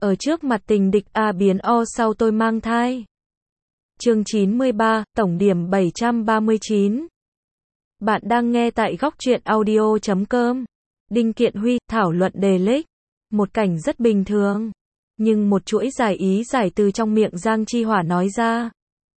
Ở trước mặt tình địch A biến O sau tôi mang thai. Chương 93, tổng điểm 739. Bạn đang nghe tại góc truyện audio.com. Đinh Kiện Huy, thảo luận đề lích. Một cảnh rất bình thường. Nhưng một chuỗi giải ý giải từ trong miệng Giang Chi Hỏa nói ra.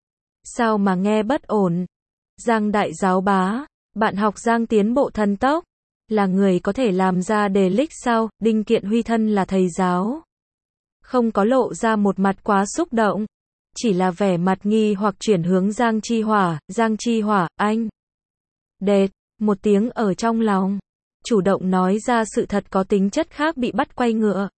Sao mà nghe bất ổn? Giang đại giáo bá, bạn học Giang tiến bộ thần tốc. Là người có thể làm ra đề lích sao? Đinh Kiện Huy thân là thầy giáo. Không có lộ ra một mặt quá xúc động. Chỉ là vẻ mặt nghi hoặc chuyển hướng Giang Chi Hỏa. Giang Chi Hỏa, anh. Đệt, một tiếng ở trong lòng. Chủ động nói ra sự thật có tính chất khác bị bắt quay ngựa.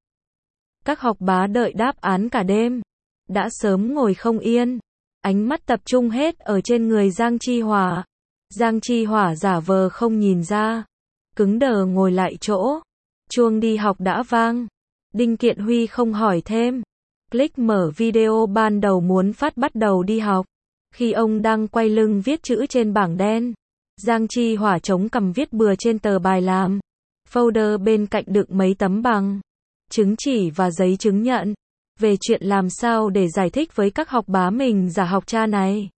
Các học bá đợi đáp án cả đêm. Đã sớm ngồi không yên. Ánh mắt tập trung hết ở trên người Giang Chi Hỏa. Giang Chi Hỏa giả vờ không nhìn ra. Cứng đờ ngồi lại chỗ. Chuông đi học đã vang. Đinh Kiện Huy không hỏi thêm. Click mở video ban đầu muốn phát bắt đầu đi học. Khi ông đang quay lưng viết chữ trên bảng đen. Giang Chi Hỏa chống cằm viết bừa trên tờ bài làm. Folder bên cạnh đựng mấy tấm bằng, chứng chỉ và giấy chứng nhận. Về chuyện làm sao để giải thích với các học bá mình giả học cha này.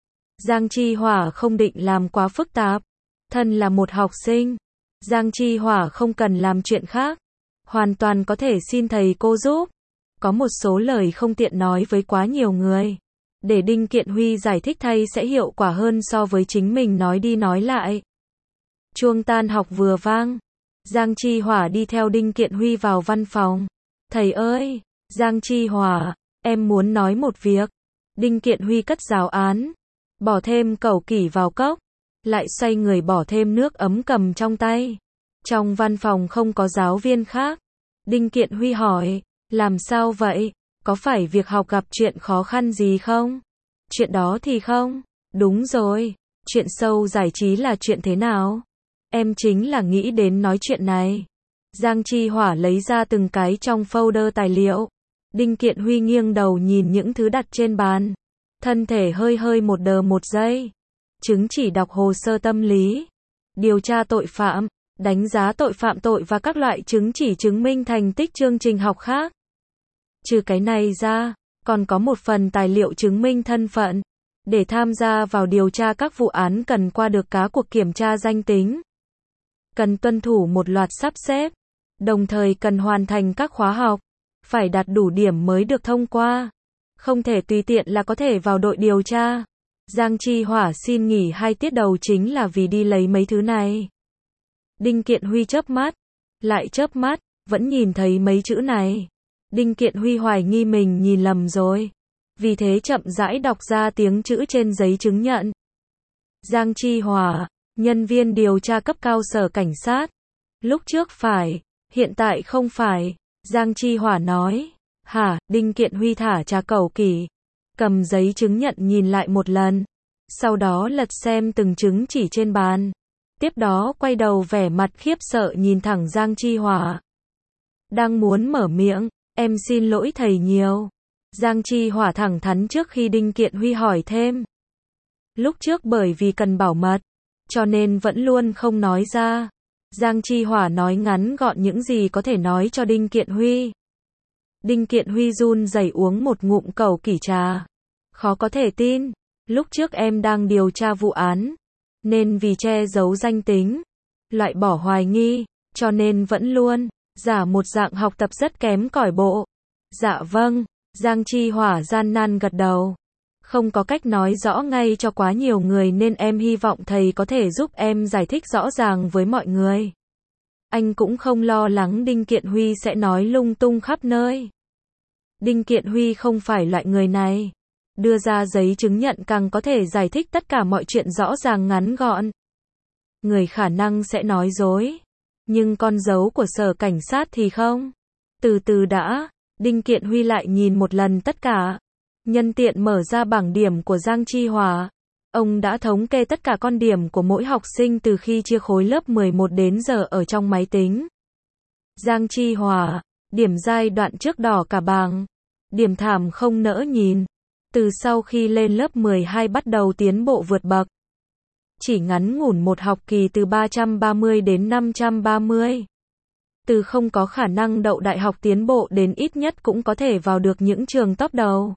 Giang Chi Hỏa không định làm quá phức tạp. Thân là một học sinh. Giang Chi Hỏa không cần làm chuyện khác. Hoàn toàn có thể xin thầy cô giúp. Có một số lời không tiện nói với quá nhiều người. Để Đinh Kiện Huy giải thích thay sẽ hiệu quả hơn so với chính mình nói đi nói lại. Chuông tan học vừa vang. Giang Chi Hỏa đi theo Đinh Kiện Huy vào văn phòng. Thầy ơi, Giang Chi Hỏa, em muốn nói một việc. Đinh Kiện Huy cất giáo án. Bỏ thêm cẩu kỷ vào cốc. Lại xoay người bỏ thêm nước ấm cầm trong tay. Trong văn phòng không có giáo viên khác. Đinh Kiện Huy hỏi, làm sao vậy? Có phải việc học gặp chuyện khó khăn gì không? Chuyện đó thì không. Đúng rồi, chuyện sâu giải trí là chuyện thế nào? Em chính là nghĩ đến nói chuyện này. Giang Chi Hỏa lấy ra từng cái trong folder tài liệu. Đinh Kiện Huy nghiêng đầu nhìn những thứ đặt trên bàn. Thân thể hơi hơi một đờ một giây. Chứng chỉ đọc hồ sơ tâm lý. Điều tra tội phạm. Đánh giá tội phạm tội và các loại chứng chỉ chứng minh thành tích chương trình học khác. Trừ cái này ra, còn có một phần tài liệu chứng minh thân phận. Để tham gia vào điều tra các vụ án cần qua được cá cuộc kiểm tra danh tính. Cần tuân thủ một loạt sắp xếp. Đồng thời cần hoàn thành các khóa học. Phải đạt đủ điểm mới được thông qua. Không thể tùy tiện là có thể vào đội điều tra. Giang Chi Hỏa xin nghỉ 2 tiết đầu chính là vì đi lấy mấy thứ này. Đinh Kiện Huy chớp mắt. Lại chớp mắt, vẫn nhìn thấy mấy chữ này. Đinh Kiện Huy hoài nghi mình nhìn lầm rồi. Vì thế chậm rãi đọc ra tiếng chữ trên giấy chứng nhận. Giang Chi Hỏa, nhân viên điều tra cấp cao sở cảnh sát. Lúc trước phải, hiện tại không phải. Giang Chi Hỏa nói. Hả? Đinh Kiện Huy thả trà cẩu kỷ. Cầm giấy chứng nhận nhìn lại một lần. Sau đó lật xem từng chứng chỉ trên bàn. Tiếp đó quay đầu vẻ mặt khiếp sợ nhìn thẳng Giang Chi Hỏa. Đang muốn mở miệng, em xin lỗi thầy nhiều. Giang Chi Hỏa thẳng thắn trước khi Đinh Kiện Huy hỏi thêm. Lúc trước bởi vì cần bảo mật, cho nên vẫn luôn không nói ra. Giang Chi Hỏa nói ngắn gọn những gì có thể nói cho Đinh Kiện Huy. Đinh Kiện Huy run rẩy uống một ngụm cẩu kỷ trà. Khó có thể tin, lúc trước em đang điều tra vụ án. Nên vì che giấu danh tính, loại bỏ hoài nghi, cho nên vẫn luôn giả một dạng học tập rất kém cỏi bộ. Dạ vâng, Giang Chi Hỏa gian nan gật đầu. Không có cách nói rõ ngay cho quá nhiều người nên em hy vọng thầy có thể giúp em giải thích rõ ràng với mọi người. Anh cũng không lo lắng Đinh Kiện Huy sẽ nói lung tung khắp nơi. Đinh Kiện Huy không phải loại người này. Đưa ra giấy chứng nhận càng có thể giải thích tất cả mọi chuyện rõ ràng ngắn gọn. Người khả năng sẽ nói dối. Nhưng con dấu của sở cảnh sát thì không. Từ từ đã, Đinh Kiện Huy lại nhìn một lần tất cả. Nhân tiện mở ra bảng điểm của Giang Chi Hỏa. Ông đã thống kê tất cả con điểm của mỗi học sinh từ khi chia khối lớp 11 đến giờ ở trong máy tính. Giang Chi Hỏa, điểm giai đoạn trước đỏ cả bảng. Điểm thảm không nỡ nhìn. Từ sau khi lên lớp 12 bắt đầu tiến bộ vượt bậc. Chỉ ngắn ngủn một học kỳ từ 330 đến 530. Từ không có khả năng đậu đại học tiến bộ đến ít nhất cũng có thể vào được những trường top đầu.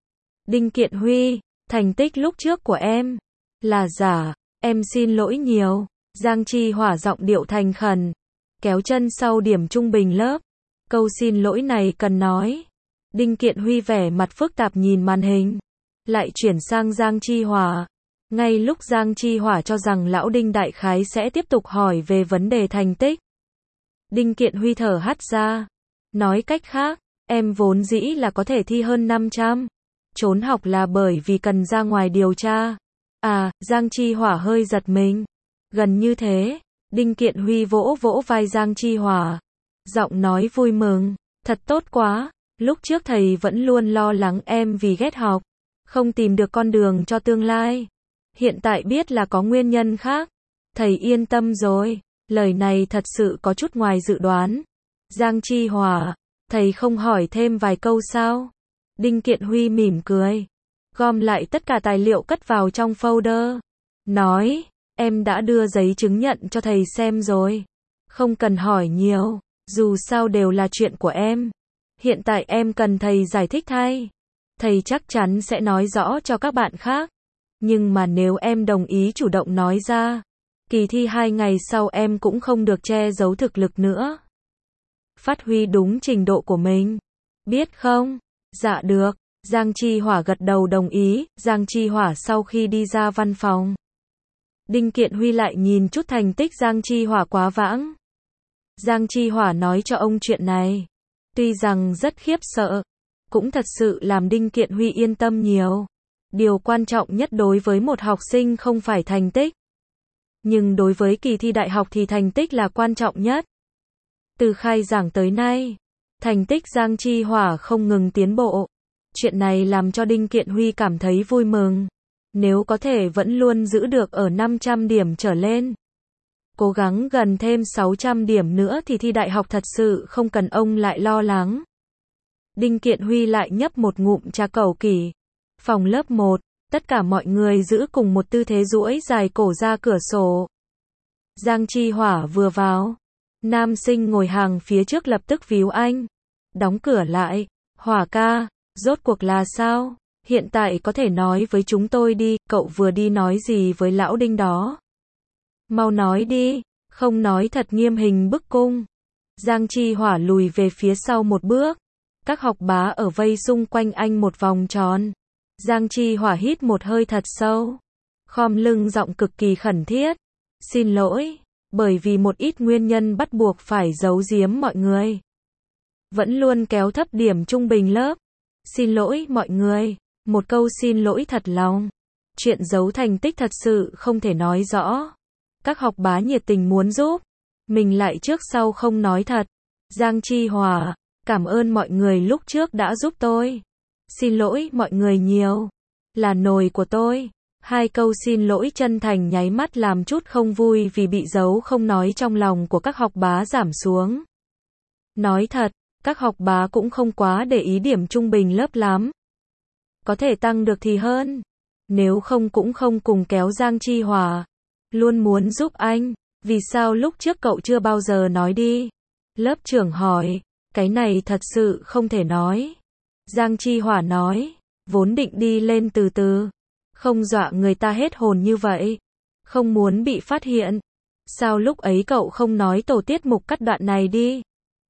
Đinh Kiện Huy, thành tích lúc trước của em là giả, em xin lỗi nhiều. Giang Chi Hỏa giọng điệu thành khẩn, kéo chân sau điểm trung bình lớp. Câu xin lỗi này cần nói. Đinh Kiện Huy vẻ mặt phức tạp nhìn màn hình, lại chuyển sang Giang Chi Hỏa. Ngay lúc Giang Chi Hỏa cho rằng lão Đinh đại khái sẽ tiếp tục hỏi về vấn đề thành tích, Đinh Kiện Huy thở hắt ra. Nói cách khác, em vốn dĩ là có thể thi hơn 500. Trốn học là bởi vì cần ra ngoài điều tra. À, Giang Chi Hỏa hơi giật mình. Gần như thế, Đinh Kiện Huy vỗ vỗ vai Giang Chi Hỏa. Giọng nói vui mừng, thật tốt quá. Lúc trước thầy vẫn luôn lo lắng em vì ghét học, không tìm được con đường cho tương lai. Hiện tại biết là có nguyên nhân khác, thầy yên tâm rồi. Lời này thật sự có chút ngoài dự đoán. Giang Chi Hỏa, thầy không hỏi thêm vài câu sao? Đinh Kiện Huy mỉm cười, gom lại tất cả tài liệu cất vào trong folder. Nói, em đã đưa giấy chứng nhận cho thầy xem rồi. Không cần hỏi nhiều, dù sao đều là chuyện của em. Hiện tại em cần thầy giải thích thay. Thầy chắc chắn sẽ nói rõ cho các bạn khác. Nhưng mà nếu em đồng ý chủ động nói ra, kỳ thi 2 ngày sau em cũng không được che giấu thực lực nữa. Phát huy đúng trình độ của mình. Biết không? Dạ được. Giang Chi Hỏa gật đầu đồng ý. Giang Chi Hỏa sau khi đi ra văn phòng, Đinh Kiện Huy lại nhìn chút thành tích Giang Chi Hỏa quá vãng. Giang Chi Hỏa nói cho ông chuyện này, tuy rằng rất khiếp sợ, cũng thật sự làm Đinh Kiện Huy yên tâm nhiều. Điều quan trọng nhất đối với một học sinh không phải thành tích, nhưng đối với kỳ thi đại học thì thành tích là quan trọng nhất. Từ khai giảng tới nay, thành tích Giang Chi Hỏa không ngừng tiến bộ. Chuyện này làm cho Đinh Kiện Huy cảm thấy vui mừng. Nếu có thể vẫn luôn giữ được ở 500 điểm trở lên, cố gắng gần thêm 600 điểm nữa thì thi đại học thật sự không cần ông lại lo lắng. Đinh Kiện Huy lại nhấp một ngụm trà cẩu kỳ. Phòng lớp 1, tất cả mọi người giữ cùng một tư thế duỗi dài cổ ra cửa sổ. Giang Chi Hỏa vừa vào, nam sinh ngồi hàng phía trước lập tức víu anh. Đóng cửa lại. Hỏa ca, rốt cuộc là sao? Hiện tại có thể nói với chúng tôi đi, cậu vừa đi nói gì với lão Đinh đó? Mau nói đi, không nói thật nghiêm hình bức cung. Giang Chi Hỏa lùi về phía sau một bước. Các học bá ở vây xung quanh anh một vòng tròn. Giang Chi Hỏa hít một hơi thật sâu, khom lưng giọng cực kỳ khẩn thiết. Xin lỗi, bởi vì một ít nguyên nhân bắt buộc phải giấu giếm mọi người. Vẫn luôn kéo thấp điểm trung bình lớp. Xin lỗi mọi người, một câu xin lỗi thật lòng. Chuyện giấu thành tích thật sự không thể nói rõ. Các học bá nhiệt tình muốn giúp, mình lại trước sau không nói thật. Giang Chi Hỏa, cảm ơn mọi người lúc trước đã giúp tôi. Xin lỗi mọi người nhiều, là nồi của tôi. Hai câu xin lỗi chân thành nháy mắt làm chút không vui vì bị giấu không nói trong lòng của các học bá giảm xuống. Nói thật, các học bá cũng không quá để ý điểm trung bình lớp lắm. Có thể tăng được thì hơn. Nếu không cũng không cùng kéo Giang Chi Hỏa. Luôn muốn giúp anh. Vì sao lúc trước cậu chưa bao giờ nói đi? Lớp trưởng hỏi. Cái này thật sự không thể nói. Giang Chi Hỏa nói. Vốn định đi lên từ từ. Không dọa người ta hết hồn như vậy. Không muốn bị phát hiện. Sao lúc ấy cậu không nói tổ tiết mục cắt đoạn này đi?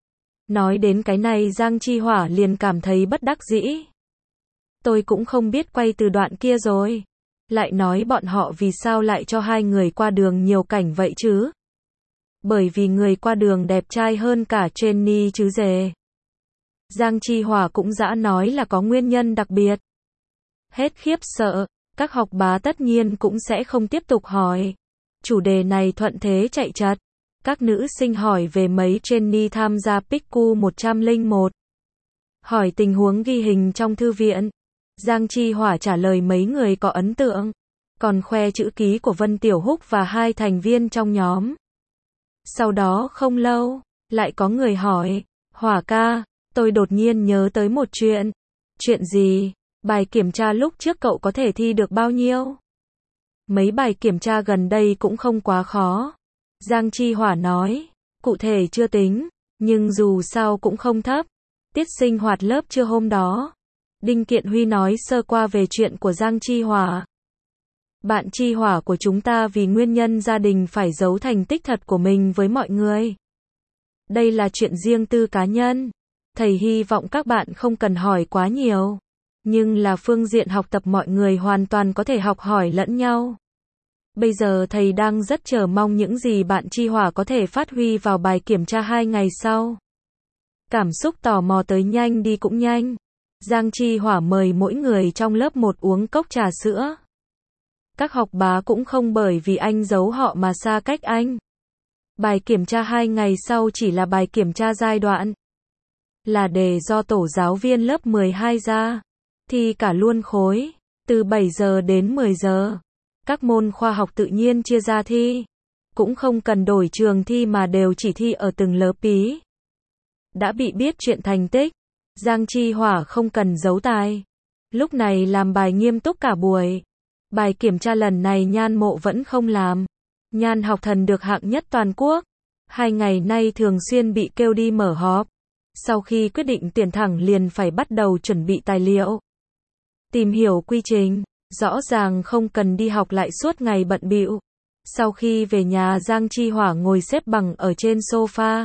Nói đến cái này Giang Chi Hỏa liền cảm thấy bất đắc dĩ. Tôi cũng không biết quay từ đoạn kia rồi. Lại nói bọn họ vì sao lại cho hai người qua đường nhiều cảnh vậy chứ? Bởi vì người qua đường đẹp trai hơn cả Jenny chứ dề. Giang Chi Hỏa cũng dã nói là có nguyên nhân đặc biệt. Hết khiếp sợ, các học bá tất nhiên cũng sẽ không tiếp tục hỏi. Chủ đề này thuận thế chạy chật. Các nữ sinh hỏi về mấy Jenny tham gia PICU 101. Hỏi tình huống ghi hình trong thư viện. Giang Chi Hỏa trả lời mấy người có ấn tượng. Còn khoe chữ ký của Vân Tiểu Húc và hai thành viên trong nhóm. Sau đó không lâu, lại có người hỏi. Hỏa ca, tôi đột nhiên nhớ tới một chuyện. Chuyện gì? Bài kiểm tra lúc trước cậu có thể thi được bao nhiêu? Mấy bài kiểm tra gần đây cũng không quá khó. Giang Chi Hỏa nói. Cụ thể chưa tính. Nhưng dù sao cũng không thấp. Tiết sinh hoạt lớp trưa hôm đó, Đinh Kiện Huy nói sơ qua về chuyện của Giang Chi Hỏa. Bạn Chi Hỏa của chúng ta vì nguyên nhân gia đình phải giấu thành tích thật của mình với mọi người. Đây là chuyện riêng tư cá nhân. Thầy hy vọng các bạn không cần hỏi quá nhiều. Nhưng là phương diện học tập mọi người hoàn toàn có thể học hỏi lẫn nhau. Bây giờ thầy đang rất chờ mong những gì bạn Chi Hỏa có thể phát huy vào bài kiểm tra 2 ngày sau. Cảm xúc tò mò tới nhanh đi cũng nhanh. Giang Chi Hỏa mời mỗi người trong lớp một uống cốc trà sữa. Các học bá cũng không bởi vì anh giấu họ mà xa cách anh. Bài kiểm tra 2 ngày sau chỉ là bài kiểm tra giai đoạn. Là đề do tổ giáo viên lớp 12 ra. Thi cả luôn khối, từ 7 giờ đến 10 giờ. Các môn khoa học tự nhiên chia ra thi. Cũng không cần đổi trường thi mà đều chỉ thi ở từng lớp ý. Đã bị biết chuyện thành tích. Giang Chi Hỏa không cần giấu tài. Lúc này làm bài nghiêm túc cả buổi. Bài kiểm tra lần này Nhan Mộ vẫn không làm. Nhan Học Thần được hạng nhất toàn quốc. 2 ngày nay thường xuyên bị kêu đi mở họp. Sau khi quyết định tuyển thẳng liền phải bắt đầu chuẩn bị tài liệu. Tìm hiểu quy trình. Rõ ràng không cần đi học lại suốt ngày bận bịu. Sau khi về nhà Giang Chi Hỏa ngồi xếp bằng ở trên sofa.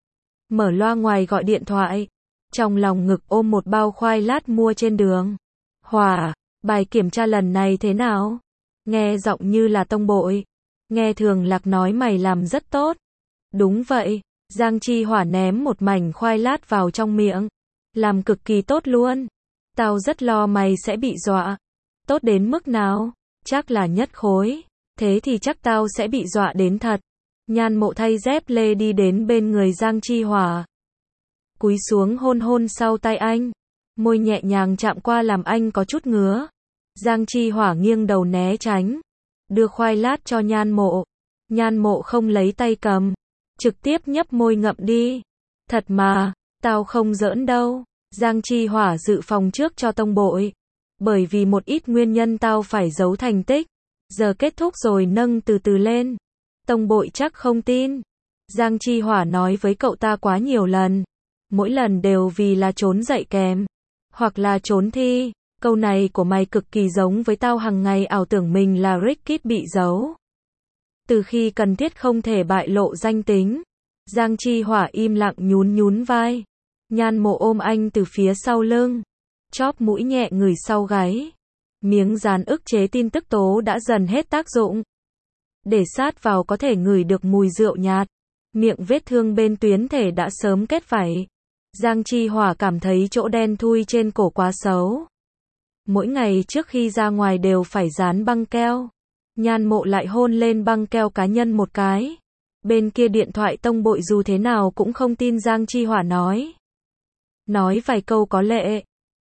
Mở loa ngoài gọi điện thoại. Trong lòng ngực ôm một bao khoai lát mua trên đường. Hỏa, bài kiểm tra lần này thế nào? Nghe giọng như là tông bội. Nghe Thường Lạc nói mày làm rất tốt. Đúng vậy, Giang Chi Hỏa ném một mảnh khoai lát vào trong miệng. Làm cực kỳ tốt luôn. Tao rất lo mày sẽ bị dọa. Tốt đến mức nào? Chắc là nhất khối. Thế thì chắc tao sẽ bị dọa đến thật. Nhan Mộ thay dép lê đi đến bên người Giang Chi Hỏa. Cúi xuống hôn hôn sau tay anh. Môi nhẹ nhàng chạm qua làm anh có chút ngứa. Giang Chi Hỏa nghiêng đầu né tránh. Đưa khoai lát cho Nhan Mộ. Nhan Mộ không lấy tay cầm. Trực tiếp nhấp môi ngậm đi. Thật mà, tao không giỡn đâu. Giang Chi Hỏa dự phòng trước cho tông bội. Bởi vì một ít nguyên nhân tao phải giấu thành tích. Giờ kết thúc rồi nâng từ từ lên. Tông bội chắc không tin. Giang Chi Hỏa nói với cậu ta quá nhiều lần. Mỗi lần đều vì là trốn dạy kèm. Hoặc là trốn thi. Câu này của mày cực kỳ giống với tao hằng ngày ảo tưởng mình là Rickit bị giấu. Từ khi cần thiết không thể bại lộ danh tính. Giang Chi Hỏa im lặng nhún nhún vai. Nhan Mộ ôm anh từ phía sau lưng. Chóp mũi nhẹ ngửi sau gáy. Miếng dán ức chế tin tức tố đã dần hết tác dụng. Để sát vào có thể ngửi được mùi rượu nhạt. Miệng vết thương bên tuyến thể đã sớm kết vảy. Giang Chi Hỏa cảm thấy chỗ đen thui trên cổ quá xấu. Mỗi ngày trước khi ra ngoài đều phải dán băng keo. Nhan Mộ lại hôn lên băng keo cá nhân một cái. Bên kia điện thoại tông bội dù thế nào cũng không tin Giang Chi Hỏa nói. Nói vài câu có lệ.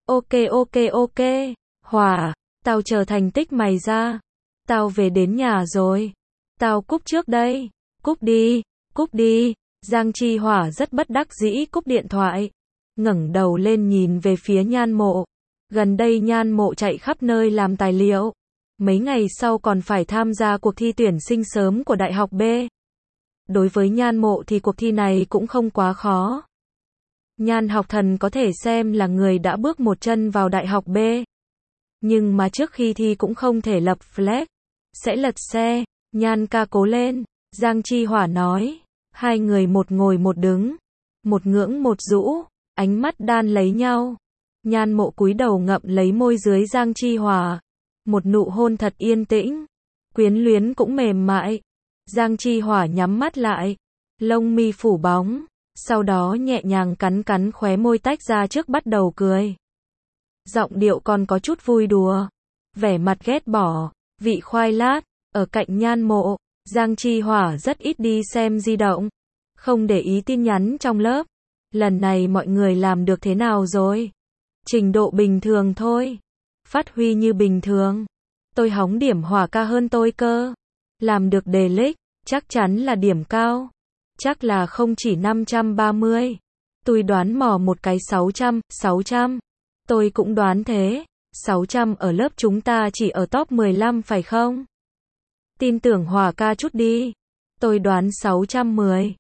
Ok. Hỏa, tao chờ thành tích mày ra. Tao về đến nhà rồi. Tao cúp trước đây. Cúp đi. Giang Chi Hỏa rất bất đắc dĩ cúp điện thoại. Ngẩng đầu lên nhìn về phía Nhan Mộ. Gần đây Nhan Mộ chạy khắp nơi làm tài liệu. Mấy ngày sau còn phải tham gia cuộc thi tuyển sinh sớm của Đại học B. Đối với Nhan Mộ thì cuộc thi này cũng không quá khó. Nhan Học Thần có thể xem là người đã bước một chân vào Đại học B. Nhưng mà trước khi thi cũng không thể lập flag. Sẽ lật xe. Nhan ca cố lên. Giang Chi Hỏa nói. Hai người một ngồi một đứng. Một ngưỡng một rũ. Ánh mắt đan lấy nhau. Nhan Mộ cúi đầu ngậm lấy môi dưới Giang Chi Hỏa. Một nụ hôn thật yên tĩnh. Quyến luyến cũng mềm mại. Giang Chi Hỏa nhắm mắt lại. Lông mi phủ bóng. Sau đó nhẹ nhàng cắn khóe môi tách ra trước bắt đầu cười. Giọng điệu còn có chút vui đùa. Vẻ mặt ghét bỏ. Vị khoai lát. Ở cạnh Nhan Mộ. Giang Chi Hỏa rất ít đi xem di động. Không để ý tin nhắn trong lớp. Lần này mọi người làm được thế nào rồi? Trình độ bình thường thôi. Phát huy như bình thường. Tôi hóng điểm Hỏa ca hơn tôi cơ. Làm được đề lích. Chắc chắn là điểm cao. Chắc là không chỉ 530. Tôi đoán mò một cái 600. Tôi cũng đoán thế. 600 ở lớp chúng ta chỉ ở top 15 phải không? Tin tưởng Hỏa ca chút đi. Tôi đoán 610.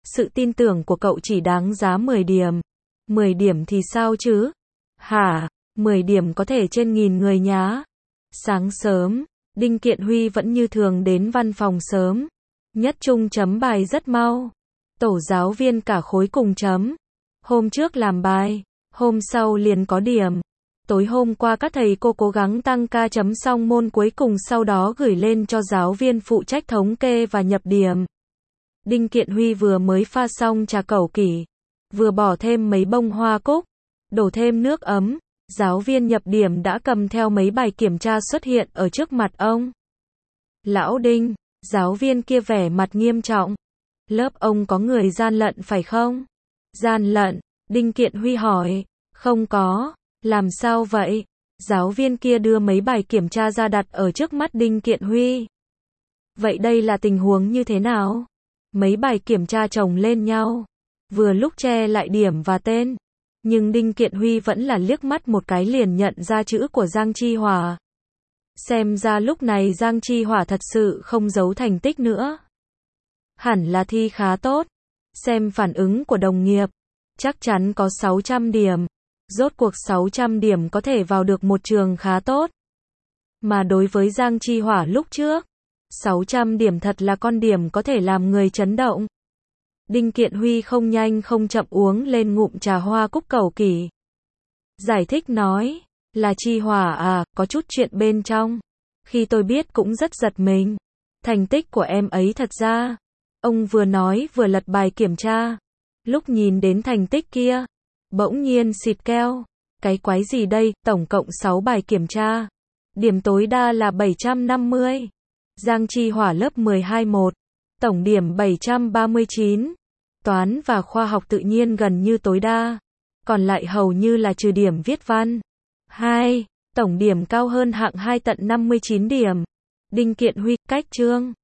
Sự tin tưởng của cậu chỉ đáng giá 10 điểm. 10 điểm thì sao chứ? Hả? 10 điểm có thể trên nghìn người nhá. Sáng sớm, Đinh Kiện Huy vẫn như thường đến văn phòng sớm. Nhất Trung chấm bài rất mau. Tổ giáo viên cả khối cùng chấm. Hôm trước làm bài, hôm sau liền có điểm. Tối hôm qua các thầy cô cố gắng tăng ca chấm xong môn cuối cùng sau đó gửi lên cho giáo viên phụ trách thống kê và nhập điểm. Đinh Kiện Huy vừa mới pha xong trà cẩu kỷ, vừa bỏ thêm mấy bông hoa cúc, đổ thêm nước ấm, giáo viên nhập điểm đã cầm theo mấy bài kiểm tra xuất hiện ở trước mặt ông. Lão Đinh, giáo viên kia vẻ mặt nghiêm trọng. Lớp ông có người gian lận phải không? Gian lận, Đinh Kiện Huy hỏi. Không có, làm sao vậy? Giáo viên kia đưa mấy bài kiểm tra ra đặt ở trước mắt Đinh Kiện Huy. Vậy đây là tình huống như thế nào? Mấy bài kiểm tra chồng lên nhau, vừa lúc che lại điểm và tên. Nhưng Đinh Kiện Huy vẫn là liếc mắt một cái liền nhận ra chữ của Giang Chi Hỏa. Xem ra lúc này Giang Chi Hỏa thật sự không giấu thành tích nữa. Hẳn là thi khá tốt. Xem phản ứng của đồng nghiệp, chắc chắn có 600 điểm. Rốt cuộc 600 điểm có thể vào được một trường khá tốt. Mà đối với Giang Chi Hỏa lúc trước, 600 điểm thật là con điểm có thể làm người chấn động. Đinh Kiện Huy không nhanh không chậm uống lên ngụm trà hoa cúc cẩu kỷ. Giải thích nói, là Chi Hỏa à, có chút chuyện bên trong. Khi tôi biết cũng rất giật mình. Thành tích của em ấy thật ra. Ông vừa nói vừa lật bài kiểm tra. Lúc nhìn đến thành tích kia, bỗng nhiên xịt keo. Cái quái gì đây, tổng cộng 6 bài kiểm tra. Điểm tối đa là 750. Giang Chi Hỏa lớp 12-1. Tổng điểm 739. Toán và khoa học tự nhiên gần như tối đa. Còn lại hầu như là trừ điểm viết văn. 2. Tổng điểm cao hơn hạng 2 tận 59 điểm. Đinh Kiện Huy, cách chương.